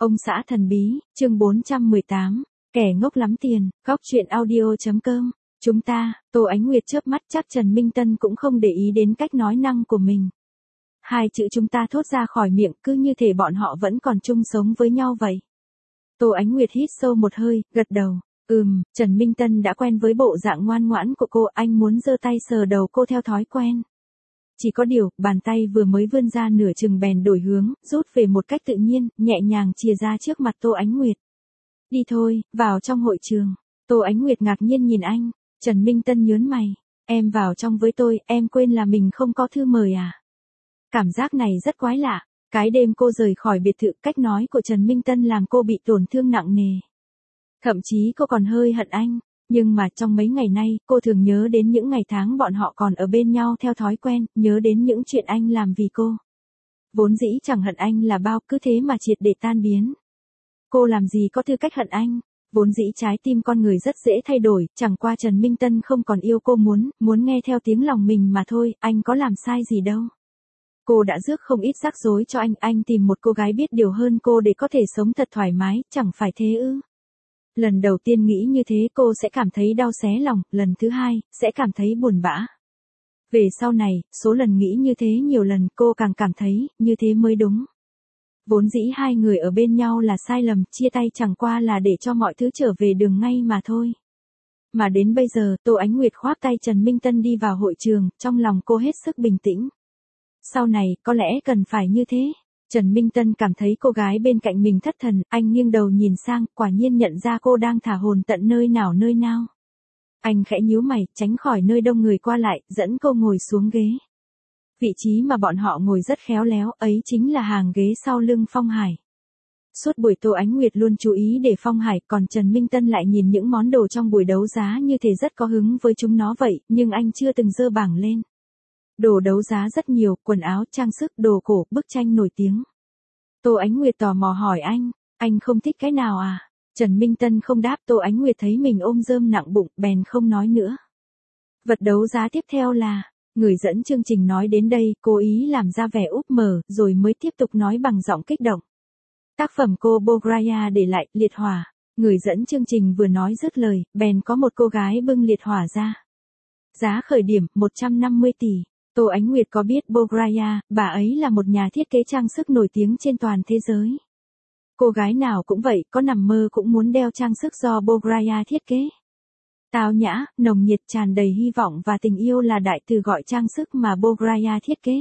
Ông xã thần bí, chương 418, kẻ ngốc lắm tiền, góc chuyện audio.com. Chúng ta, Tô Ánh Nguyệt chớp mắt, chắc Trần Minh Tân cũng không để ý đến cách nói năng của mình. Hai chữ chúng ta thốt ra khỏi miệng cứ như thể bọn họ vẫn còn chung sống với nhau vậy. Tô Ánh Nguyệt hít sâu một hơi, gật đầu. Trần Minh Tân đã quen với bộ dạng ngoan ngoãn của cô, anh muốn giơ tay sờ đầu cô theo thói quen. Chỉ có điều, bàn tay vừa mới vươn ra nửa chừng bèn đổi hướng, rút về một cách tự nhiên, nhẹ nhàng chìa ra trước mặt Tô Ánh Nguyệt. Đi thôi, vào trong hội trường. Tô Ánh Nguyệt ngạc nhiên nhìn anh. Trần Minh Tân nhớn mày. Em vào trong với tôi, em quên là mình không có thư mời à? Cảm giác này rất quái lạ. Cái đêm cô rời khỏi biệt thự, cách nói của Trần Minh Tân làm cô bị tổn thương nặng nề. Thậm chí cô còn hơi hận anh. Nhưng mà trong mấy ngày nay, cô thường nhớ đến những ngày tháng bọn họ còn ở bên nhau theo thói quen, nhớ đến những chuyện anh làm vì cô. Vốn dĩ chẳng hận anh là bao, cứ thế mà triệt để tan biến. Cô làm gì có tư cách hận anh, vốn dĩ trái tim con người rất dễ thay đổi, chẳng qua Trần Minh Tân không còn yêu cô muốn nghe theo tiếng lòng mình mà thôi, anh có làm sai gì đâu. Cô đã rước không ít rắc rối cho anh tìm một cô gái biết điều hơn cô để có thể sống thật thoải mái, chẳng phải thế ư? Lần đầu tiên nghĩ như thế cô sẽ cảm thấy đau xé lòng, lần thứ hai, sẽ cảm thấy buồn bã. Về sau này, số lần nghĩ như thế nhiều lần cô càng cảm thấy, như thế mới đúng. Vốn dĩ hai người ở bên nhau là sai lầm, chia tay chẳng qua là để cho mọi thứ trở về đường ngay mà thôi. Mà đến bây giờ, Tô Ánh Nguyệt khoác tay Trần Minh Tân đi vào hội trường, trong lòng cô hết sức bình tĩnh. Sau này, có lẽ cần phải như thế. Trần Minh Tân cảm thấy cô gái bên cạnh mình thất thần, anh nghiêng đầu nhìn sang, quả nhiên nhận ra cô đang thả hồn tận nơi nào. Anh khẽ nhíu mày, tránh khỏi nơi đông người qua lại, dẫn cô ngồi xuống ghế. Vị trí mà bọn họ ngồi rất khéo léo, ấy chính là hàng ghế sau lưng Phong Hải. Suốt buổi Tô Ánh Nguyệt luôn chú ý để Phong Hải, còn Trần Minh Tân lại nhìn những món đồ trong buổi đấu giá như thể rất có hứng với chúng nó vậy, nhưng anh chưa từng giơ bảng lên. Đồ đấu giá rất nhiều, quần áo, trang sức, đồ cổ, bức tranh nổi tiếng. Tô Ánh Nguyệt tò mò hỏi anh không thích cái nào à? Trần Minh Tân không đáp, Tô Ánh Nguyệt thấy mình ôm rơm nặng bụng, bèn không nói nữa. Vật đấu giá tiếp theo là, người dẫn chương trình nói đến đây, cố ý làm ra vẻ úp mở, rồi mới tiếp tục nói bằng giọng kích động. Tác phẩm cô Bograya để lại, liệt hỏa. Người dẫn chương trình vừa nói dứt lời, bèn có một cô gái bưng liệt hỏa ra. Giá khởi điểm, 150 tỷ. Tô Ánh Nguyệt có biết Bograya, bà ấy là một nhà thiết kế trang sức nổi tiếng trên toàn thế giới. Cô gái nào cũng vậy, có nằm mơ cũng muốn đeo trang sức do Bograya thiết kế. Tao nhã, nồng nhiệt, tràn đầy hy vọng và tình yêu là đại từ gọi trang sức mà Bograya thiết kế.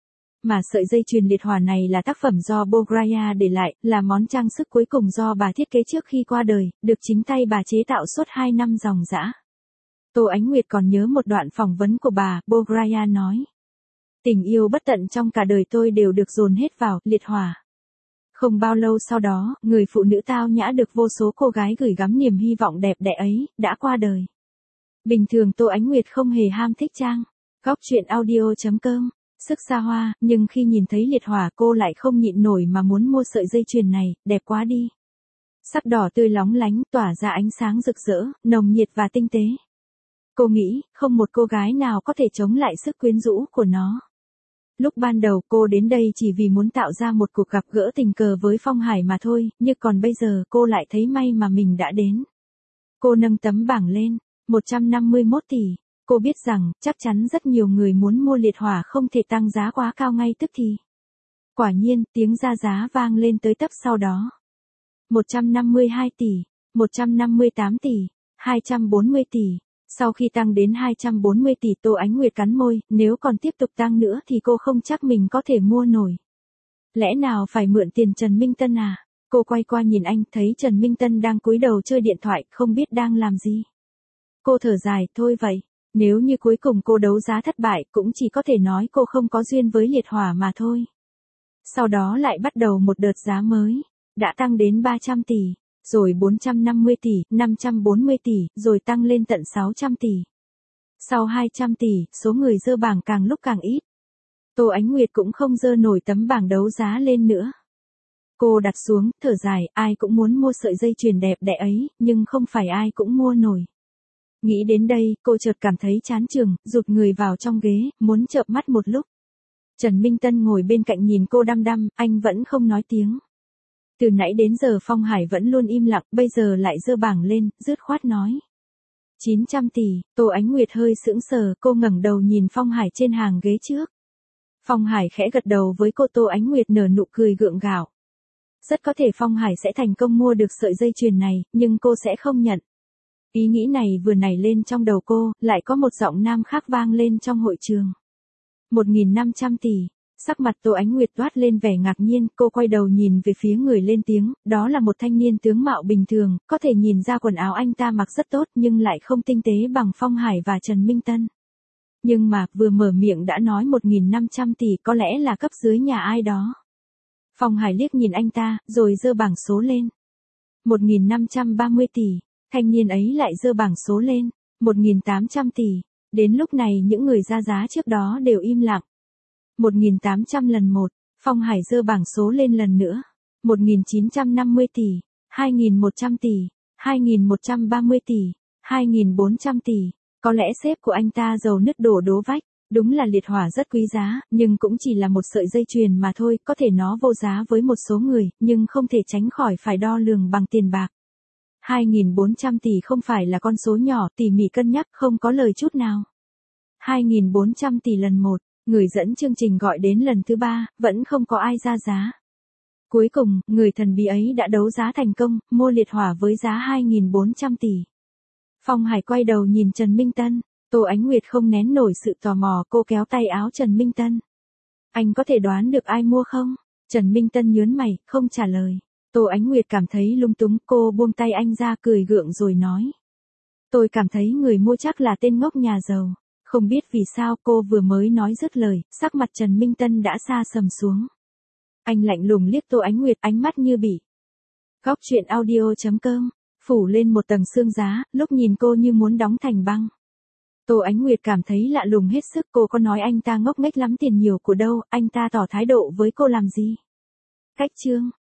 Mà sợi dây chuyền liệt hỏa này là tác phẩm do Bograya để lại, là món trang sức cuối cùng do bà thiết kế trước khi qua đời, được chính tay bà chế tạo suốt 2 năm ròng rã. Tô Ánh Nguyệt còn nhớ một đoạn phỏng vấn của bà, Bograya nói. Tình yêu bất tận trong cả đời tôi đều được dồn hết vào liệt hỏa. Không bao lâu sau đó, người phụ nữ tao nhã được vô số cô gái gửi gắm niềm hy vọng đẹp đẽ ấy, đã qua đời. Bình thường Tô Ánh Nguyệt không hề ham thích trang. Góc chuyện audio.com. Sức xa hoa, nhưng khi nhìn thấy liệt hỏa cô lại không nhịn nổi mà muốn mua sợi dây chuyền này, đẹp quá đi. Sắc đỏ tươi lóng lánh, tỏa ra ánh sáng rực rỡ, nồng nhiệt và tinh tế. Cô nghĩ, không một cô gái nào có thể chống lại sức quyến rũ của nó. Lúc ban đầu cô đến đây chỉ vì muốn tạo ra một cuộc gặp gỡ tình cờ với Phong Hải mà thôi, nhưng còn bây giờ cô lại thấy may mà mình đã đến. Cô nâng tấm bảng lên, 151 tỷ. Cô biết rằng, chắc chắn rất nhiều người muốn mua liệt hỏa không thể tăng giá quá cao ngay tức thì. Quả nhiên, tiếng ra giá vang lên tới tấp sau đó. 152 tỷ, 158 tỷ, 240 tỷ. Sau khi tăng đến 240 tỷ, Tô Ánh Nguyệt cắn môi, nếu còn tiếp tục tăng nữa thì cô không chắc mình có thể mua nổi. Lẽ nào phải mượn tiền Trần Minh Tân à? Cô quay qua nhìn anh, thấy Trần Minh Tân đang cúi đầu chơi điện thoại, không biết đang làm gì. Cô thở dài, thôi vậy. Nếu như cuối cùng cô đấu giá thất bại, cũng chỉ có thể nói cô không có duyên với liệt hỏa mà thôi. Sau đó lại bắt đầu một đợt giá mới, đã tăng đến 300 tỷ, rồi 450 tỷ, 540 tỷ, rồi tăng lên tận 600 tỷ. Sau 200 tỷ, số người dơ bảng càng lúc càng ít. Tô Ánh Nguyệt cũng không dơ nổi tấm bảng đấu giá lên nữa. Cô đặt xuống, thở dài, ai cũng muốn mua sợi dây chuyền đẹp đẽ ấy, nhưng không phải ai cũng mua nổi. Nghĩ đến đây, cô chợt cảm thấy chán chường, rụt người vào trong ghế, muốn chợp mắt một lúc. Trần Minh Tân ngồi bên cạnh nhìn cô đăm đăm, anh vẫn không nói tiếng. Từ nãy đến giờ Phong Hải vẫn luôn im lặng, bây giờ lại giơ bảng lên, dứt khoát nói. 900 tỷ, Tô Ánh Nguyệt hơi sững sờ, cô ngẩng đầu nhìn Phong Hải trên hàng ghế trước. Phong Hải khẽ gật đầu với cô, Tô Ánh Nguyệt nở nụ cười gượng gạo. Rất có thể Phong Hải sẽ thành công mua được sợi dây chuyền này, nhưng cô sẽ không nhận. Ý nghĩ này vừa nảy lên trong đầu cô, lại có một giọng nam khác vang lên trong hội trường. 1.500 tỷ. Sắc mặt Tô Ánh Nguyệt toát lên vẻ ngạc nhiên, cô quay đầu nhìn về phía người lên tiếng, đó là một thanh niên tướng mạo bình thường, có thể nhìn ra quần áo anh ta mặc rất tốt nhưng lại không tinh tế bằng Phong Hải và Trần Minh Tân. Nhưng mà, vừa mở miệng đã nói 1.500 tỷ, có lẽ là cấp dưới nhà ai đó. Phong Hải liếc nhìn anh ta, rồi giơ bảng số lên. 1.530 tỷ, thanh niên ấy lại giơ bảng số lên. 1.800 tỷ, đến lúc này những người ra giá trước đó đều im lặng. 1.800 lần 1, Phong Hải giơ bảng số lên lần nữa. 1.950 tỷ, 2.100 tỷ, 2.130 tỷ, 2.400 tỷ. Có lẽ sếp của anh ta giàu nứt đổ đố vách, đúng là liệt hỏa rất quý giá, nhưng cũng chỉ là một sợi dây chuyền mà thôi, có thể nó vô giá với một số người, nhưng không thể tránh khỏi phải đo lường bằng tiền bạc. 2.400 tỷ không phải là con số nhỏ, tỉ mỉ cân nhắc không có lời chút nào. 2.400 tỷ lần 1, người dẫn chương trình gọi đến lần thứ 3, vẫn không có ai ra giá. Cuối cùng, người thần bí ấy đã đấu giá thành công, mua liệt hỏa với giá 2.400 tỷ. Phong Hải quay đầu nhìn Trần Minh Tân, Tô Ánh Nguyệt không nén nổi sự tò mò, cô kéo tay áo Trần Minh Tân. Anh có thể đoán được ai mua không? Trần Minh Tân nhớn mày, không trả lời. Tô Ánh Nguyệt cảm thấy lung túng, cô buông tay anh ra cười gượng rồi nói. Tôi cảm thấy người mua chắc là tên ngốc nhà giàu. Không biết vì sao cô vừa mới nói dứt lời, sắc mặt Trần Minh Tân đã xa sầm xuống. Anh lạnh lùng liếc Tô Ánh Nguyệt, ánh mắt như bị. Góc truyện audio.com, phủ lên một tầng sương giá, lúc nhìn cô như muốn đóng thành băng. Tô Ánh Nguyệt cảm thấy lạ lùng hết sức, cô có nói anh ta ngốc nghếch lắm tiền nhiều của đâu, anh ta tỏ thái độ với cô làm gì? Cách chương.